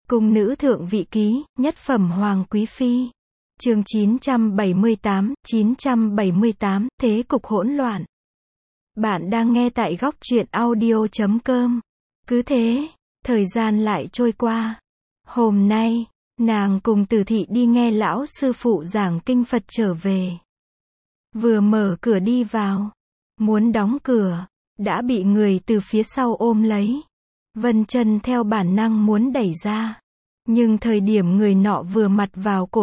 Cung nữ thượng vị ký, nhất phẩm hoàng quý phi. Chương 978, thế cục hỗn loạn. Bạn đang nghe tại góc truyện audio.com. Cứ thế, thời gian lại trôi qua. Hôm nay, nàng cùng Từ Thị đi nghe lão sư phụ giảng kinh Phật trở về. Vừa mở cửa đi vào, muốn đóng cửa, đã bị người từ phía sau ôm lấy. Vân Chân theo bản năng muốn đẩy ra, nhưng thời điểm người nọ vừa mặt vào cổ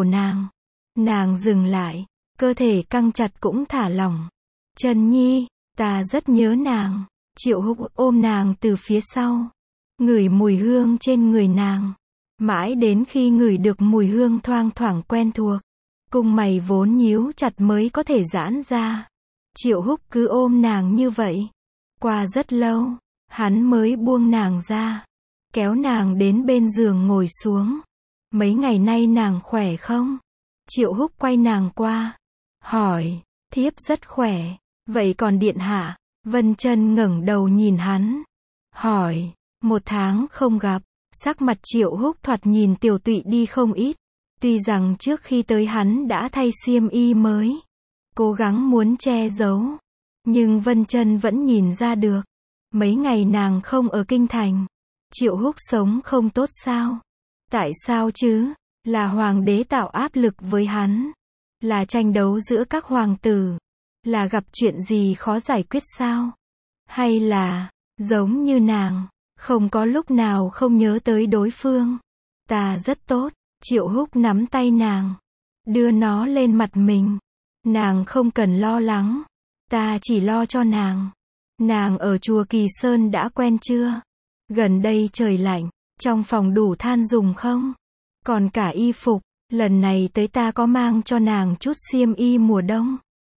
nàng dừng lại, cơ thể căng chặt cũng thả lỏng. Chân Nhi, ta rất nhớ nàng. Triệu Húc ôm nàng từ phía sau, ngửi mùi hương trên người nàng, mãi đến khi ngửi được mùi hương thoang thoảng quen thuộc, cung mày vốn nhíu chặt mới có thể giãn ra. Triệu Húc cứ ôm nàng như vậy, qua rất lâu, hắn mới buông nàng ra, kéo nàng đến bên giường ngồi xuống. Mấy ngày nay nàng khỏe không? Triệu Húc quay nàng qua, hỏi. Thiếp rất khỏe. Vậy còn điện hạ? Vân Chân ngẩng đầu nhìn hắn, hỏi. 1 tháng không gặp, sắc mặt Triệu Húc thoạt nhìn tiều tụy đi không ít. Tuy rằng trước khi tới hắn đã thay xiêm y mới, cố gắng muốn che giấu, nhưng Vân Chân vẫn nhìn ra được. Mấy ngày nàng không ở kinh thành, Triệu Húc sống không tốt sao? Tại sao chứ? Là hoàng đế tạo áp lực với hắn? Là tranh đấu giữa các hoàng tử? Là gặp chuyện gì khó giải quyết sao? Hay là, giống như nàng, không có lúc nào không nhớ tới đối phương? Ta rất tốt. Triệu Húc nắm tay nàng, đưa nó lên mặt mình. Nàng không cần lo lắng, ta chỉ lo cho nàng. Nàng ở chùa Kỳ Sơn đã quen chưa? Gần đây trời lạnh, trong phòng đủ than dùng không? Còn cả y phục, lần này tới ta có mang cho nàng chút xiêm y mùa đông.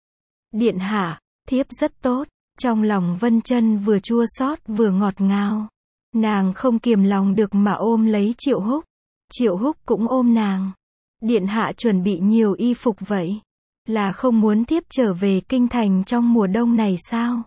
Điện hạ, thiếp rất tốt. Trong lòng Vân Chân vừa chua xót vừa ngọt ngào. Nàng không kiềm lòng được mà ôm lấy Triệu Húc. Triệu Húc cũng ôm nàng. Điện hạ chuẩn bị nhiều y phục vậy, là không muốn thiếp trở về kinh thành trong mùa đông này sao?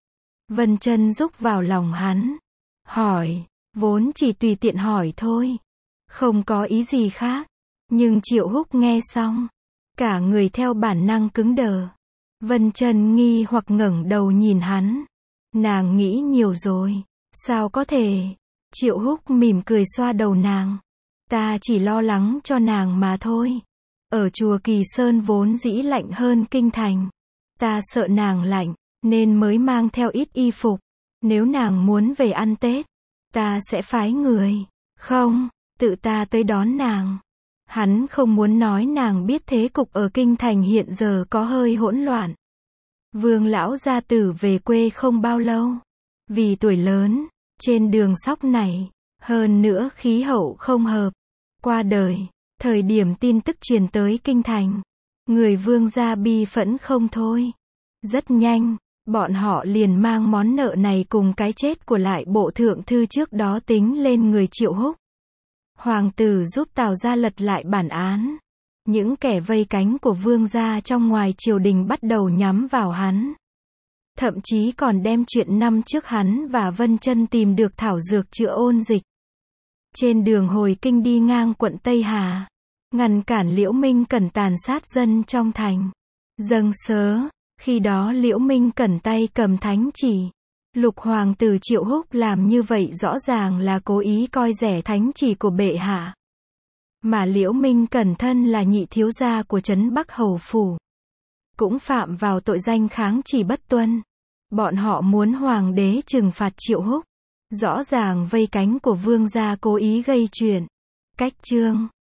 Vân Chân rúc vào lòng hắn, hỏi. Vốn chỉ tùy tiện hỏi thôi, không có ý gì khác. Nhưng Triệu Húc nghe xong, cả người theo bản năng cứng đờ. Vân Chân nghi hoặc ngẩng đầu nhìn hắn. Nàng nghĩ nhiều rồi. Sao có thể? Triệu Húc mỉm cười xoa đầu nàng. Ta chỉ lo lắng cho nàng mà thôi. Ở chùa Kỳ Sơn vốn dĩ lạnh hơn kinh thành. Ta sợ nàng lạnh, nên mới mang theo ít y phục. Nếu nàng muốn về ăn Tết, ta sẽ phái người. Không, tự ta tới đón nàng. Hắn không muốn nói nàng biết thế cục ở kinh thành hiện giờ có hơi hỗn loạn. Vương lão gia tử về quê không bao lâu. Vì tuổi lớn, trên đường sóc này, hơn nữa khí hậu không hợp, qua đời. Thời điểm tin tức truyền tới kinh thành, người Vương gia bi phẫn không thôi. Rất nhanh, bọn họ liền mang món nợ này cùng cái chết của lại bộ thượng thư trước đó tính lên người Triệu Húc. Hoàng tử giúp Tào gia lật lại bản án. Những kẻ vây cánh của Vương gia trong ngoài triều đình bắt đầu nhắm vào hắn. Thậm chí còn đem chuyện năm trước hắn và Vân Chân tìm được thảo dược chữa ôn dịch. Trên đường hồi kinh đi ngang quận Tây Hà, ngăn cản Liễu Minh Cẩn tàn sát dân trong thành. Dâng sớ, khi đó Liễu Minh Cẩn tay cầm thánh chỉ. Lục hoàng tử Triệu Húc làm như vậy rõ ràng là cố ý coi rẻ thánh chỉ của bệ hạ. Mà Liễu Minh Cẩn thân là nhị thiếu gia của trấn Bắc Hầu phủ, cũng phạm vào tội danh kháng chỉ bất tuân. Bọn họ muốn hoàng đế trừng phạt Triệu Húc. Rõ ràng vây cánh của Vương gia cố ý gây chuyện. Cách chương